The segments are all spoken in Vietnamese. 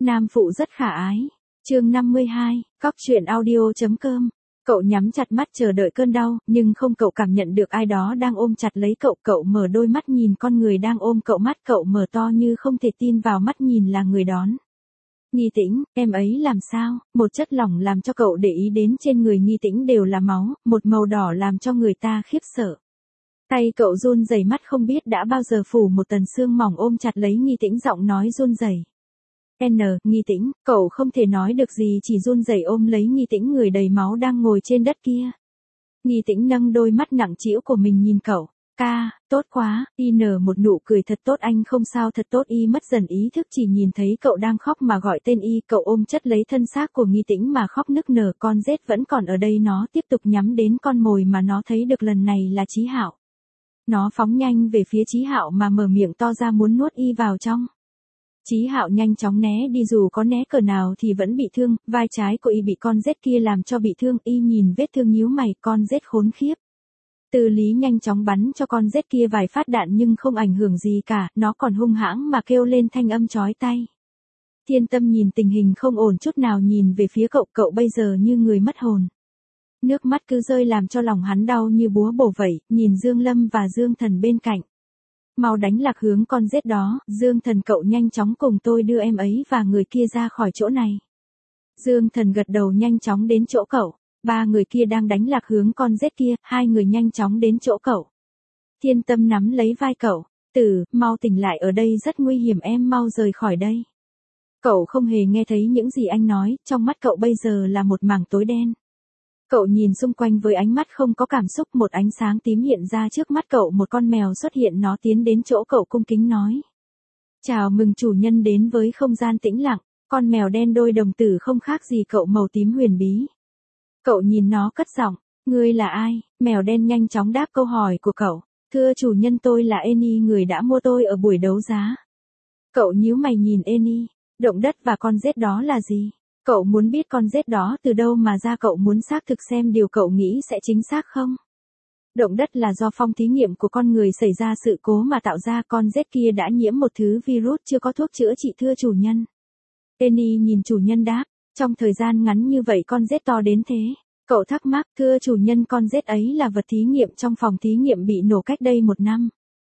Nam phụ rất khả ái. Chương 52, Cóc truyện audio.com. Cậu nhắm chặt mắt chờ đợi cơn đau, nhưng không, cậu cảm nhận được ai đó đang ôm chặt lấy cậu. Cậu mở đôi mắt nhìn con người đang ôm cậu, mắt cậu mở to như không thể tin vào mắt nhìn là người đón. Nghi Tĩnh, em ấy làm sao? Một chất lỏng làm cho cậu để ý đến trên người Nghi Tĩnh đều là máu, một màu đỏ làm cho người ta khiếp sợ. Tay cậu run rẩy, mắt không biết đã bao giờ phủ một tầng sương mỏng ôm chặt lấy Nghi Tĩnh, giọng nói run rẩy. Nghi Tĩnh, cậu không thể nói được gì, chỉ run rẩy ôm lấy Nghi Tĩnh, người đầy máu đang ngồi trên đất kia. Nghi Tĩnh nâng đôi mắt nặng trĩu của mình nhìn cậu. Ca, tốt quá, y nở một nụ cười thật tốt, anh không sao, thật tốt. Y mất dần ý thức, chỉ nhìn thấy cậu đang khóc mà gọi tên y. Cậu ôm chất lấy thân xác của Nghi Tĩnh mà khóc nức nở. Con rết vẫn còn ở đây, nó tiếp tục nhắm đến con mồi mà nó thấy được lần này là Chí Hạo. Nó phóng nhanh về phía Chí Hạo mà mở miệng to ra muốn nuốt y vào trong. Chí Hạo nhanh chóng né đi, dù có né cỡ nào thì vẫn bị thương, vai trái của y bị con rết kia làm cho bị thương. Y nhìn vết thương nhíu mày, con rết khốn khiếp. Từ Lý nhanh chóng bắn cho con rết kia vài phát đạn nhưng không ảnh hưởng gì cả, nó còn hung hãng mà kêu lên thanh âm chói tai. Thiên Tâm nhìn tình hình không ổn chút nào, nhìn về phía cậu. Cậu bây giờ như người mất hồn. Nước mắt cứ rơi làm cho lòng hắn đau như búa bổ vậy, nhìn Dương Lâm và Dương Thần bên cạnh. Mau đánh lạc hướng con rết đó, Dương Thần, cậu nhanh chóng cùng tôi đưa em ấy và người kia ra khỏi chỗ này. Dương Thần gật đầu, nhanh chóng đến chỗ cậu. Ba người kia đang đánh lạc hướng con rết kia, hai người nhanh chóng đến chỗ cậu. Thiên Tâm nắm lấy vai cậu. Tử, mau tỉnh lại, ở đây rất nguy hiểm, em mau rời khỏi đây. Cậu không hề nghe thấy những gì anh nói, trong mắt cậu bây giờ là một mảng tối đen. Cậu nhìn xung quanh với ánh mắt không có cảm xúc, một ánh sáng tím hiện ra trước mắt cậu, một con mèo xuất hiện, nó tiến đến chỗ cậu cung kính nói. Chào mừng chủ nhân đến với không gian tĩnh lặng. Con mèo đen đôi đồng tử không khác gì cậu, màu tím huyền bí. Cậu nhìn nó cất giọng, ngươi là ai? Mèo đen nhanh chóng đáp câu hỏi của cậu. Thưa chủ nhân, tôi là Eni, người đã mua tôi ở buổi đấu giá. Cậu nhíu mày nhìn Eni, động đất và con rết đó là gì? Cậu muốn biết con rết đó từ đâu mà ra, cậu muốn xác thực xem điều cậu nghĩ sẽ chính xác không? Động đất là do phòng thí nghiệm của con người xảy ra sự cố mà tạo ra, con rết kia đã nhiễm một thứ virus chưa có thuốc chữa trị, thưa chủ nhân. Eni nhìn chủ nhân đáp, trong thời gian ngắn như vậy con rết to đến thế. Cậu thắc mắc, thưa chủ nhân, con rết ấy là vật thí nghiệm trong phòng thí nghiệm bị nổ cách đây 1 năm.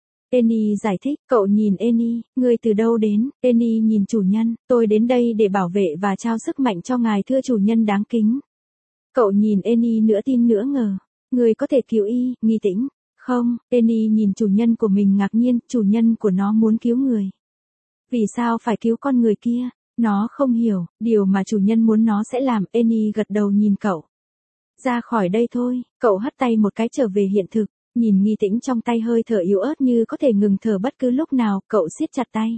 Eni giải thích. Cậu nhìn Eni, ngươi từ đâu đến? Eni nhìn chủ nhân, tôi đến đây để bảo vệ và trao sức mạnh cho ngài, thưa chủ nhân đáng kính. Cậu nhìn Eni nửa tin nửa ngờ. Ngươi có thể cứu y, Nghi Tĩnh. Không, Eni nhìn chủ nhân của mình ngạc nhiên, chủ nhân của nó muốn cứu người. Vì sao phải cứu con người kia? Nó không hiểu, điều mà chủ nhân muốn nó sẽ làm. Eni gật đầu nhìn cậu. Ra khỏi đây thôi, cậu hất tay một cái trở về hiện thực. Nhìn Nghi Tĩnh trong tay hơi thở yếu ớt như có thể ngừng thở bất cứ lúc nào, cậu siết chặt tay.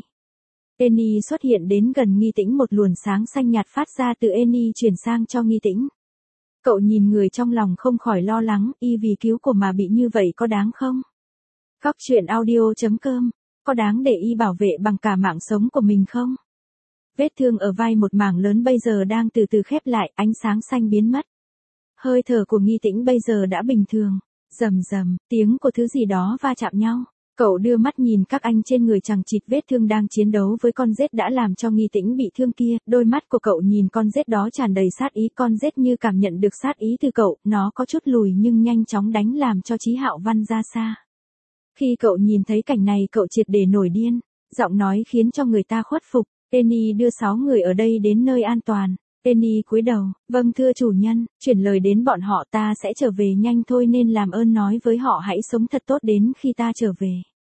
Eni xuất hiện đến gần Nghi Tĩnh, một luồng sáng xanh nhạt phát ra từ Eni chuyển sang cho Nghi Tĩnh. Cậu nhìn người trong lòng không khỏi lo lắng, y vì cứu của mà bị như vậy có đáng không? Cóc truyện audio.com, có đáng để y bảo vệ bằng cả mạng sống của mình không? Vết thương ở vai một mảng lớn bây giờ đang từ từ khép lại, ánh sáng xanh biến mất. Hơi thở của Nghi Tĩnh bây giờ đã bình thường. Rầm rầm, tiếng của thứ gì đó va chạm nhau. Cậu đưa mắt nhìn các anh trên người chằng chịt vết thương đang chiến đấu với con rết đã làm cho Nghi Tĩnh bị thương kia. Đôi mắt của cậu nhìn con rết đó tràn đầy sát ý. Con rết như cảm nhận được sát ý từ cậu, nó có chút lùi nhưng nhanh chóng đánh làm cho Chí Hạo văng ra xa. Khi cậu nhìn thấy cảnh này, cậu triệt để nổi điên. Giọng nói khiến cho người ta khuất phục. Eni đưa 6 người ở đây đến nơi an toàn. Eni cúi đầu, vâng thưa chủ nhân, chuyển lời đến bọn họ, ta sẽ trở về nhanh thôi, nên làm ơn nói với họ hãy sống thật tốt đến khi ta trở về.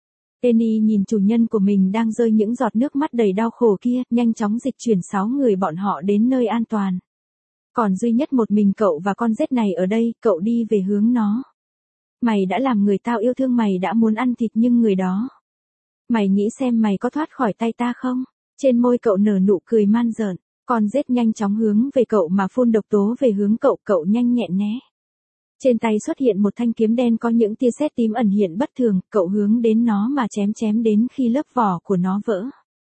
Eni nhìn chủ nhân của mình đang rơi những giọt nước mắt đầy đau khổ kia, nhanh chóng dịch chuyển 6 người bọn họ đến nơi an toàn. Còn duy nhất một mình cậu và con rết này ở đây, cậu đi về hướng nó. Mày đã làm người tao yêu thương, mày đã muốn ăn thịt nhưng người đó. Mày nghĩ xem mày có thoát khỏi tay ta không? Trên môi cậu nở nụ cười man rợn. Con rết nhanh chóng hướng về cậu mà phun độc tố về hướng cậu, cậu nhanh nhẹn né. Trên tay xuất hiện một thanh kiếm đen có những tia sét tím ẩn hiện bất thường, cậu hướng đến nó mà chém đến khi lớp vỏ của nó vỡ.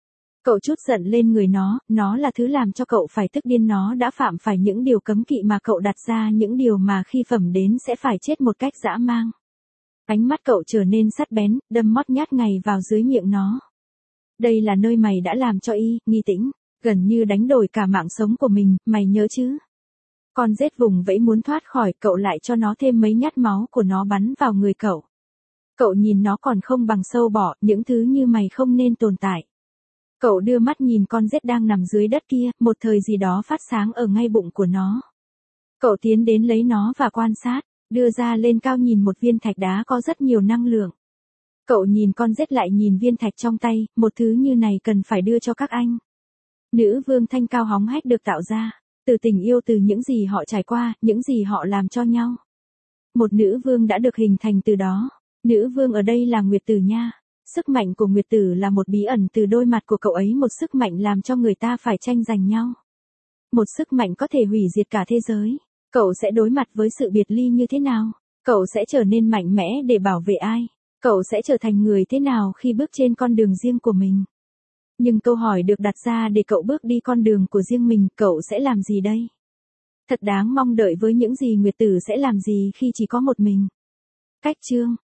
Cậu trút giận lên người nó là thứ làm cho cậu phải tức điên, nó đã phạm phải những điều cấm kỵ mà cậu đặt ra, những điều mà khi phẩm đến sẽ phải chết một cách dã man. Ánh mắt cậu trở nên sắc bén, đâm mót nhát ngay vào dưới miệng nó. Đây là nơi mày đã làm cho y, Nghi Tĩnh. Gần như đánh đổi cả mạng sống của mình, mày nhớ chứ? Con rết vùng vẫy muốn thoát khỏi, cậu lại cho nó thêm mấy nhát, máu của nó bắn vào người cậu. Cậu nhìn nó còn không bằng sâu bọ, những thứ như mày không nên tồn tại. Cậu đưa mắt nhìn con rết đang nằm dưới đất kia, một thời gì đó phát sáng ở ngay bụng của nó. Cậu tiến đến lấy nó và quan sát, đưa ra lên cao nhìn một viên thạch đá có rất nhiều năng lượng. Cậu nhìn con rết lại nhìn viên thạch trong tay, một thứ như này cần phải đưa cho các anh. Nữ vương thanh cao hóng hách được tạo ra, từ tình yêu, từ những gì họ trải qua, những gì họ làm cho nhau. Một nữ vương đã được hình thành từ đó. Nữ vương ở đây là Nguyệt Tử nha. Sức mạnh của Nguyệt Tử là một bí ẩn từ đôi mặt của cậu ấy, một sức mạnh làm cho người ta phải tranh giành nhau. Một sức mạnh có thể hủy diệt cả thế giới. Cậu sẽ đối mặt với sự biệt ly như thế nào? Cậu sẽ trở nên mạnh mẽ để bảo vệ ai? Cậu sẽ trở thành người thế nào khi bước trên con đường riêng của mình? Nhưng câu hỏi được đặt ra để cậu bước đi con đường của riêng mình, cậu sẽ làm gì đây? Thật đáng mong đợi với những gì Nguyệt Tử sẽ làm gì khi chỉ có một mình. Cách chương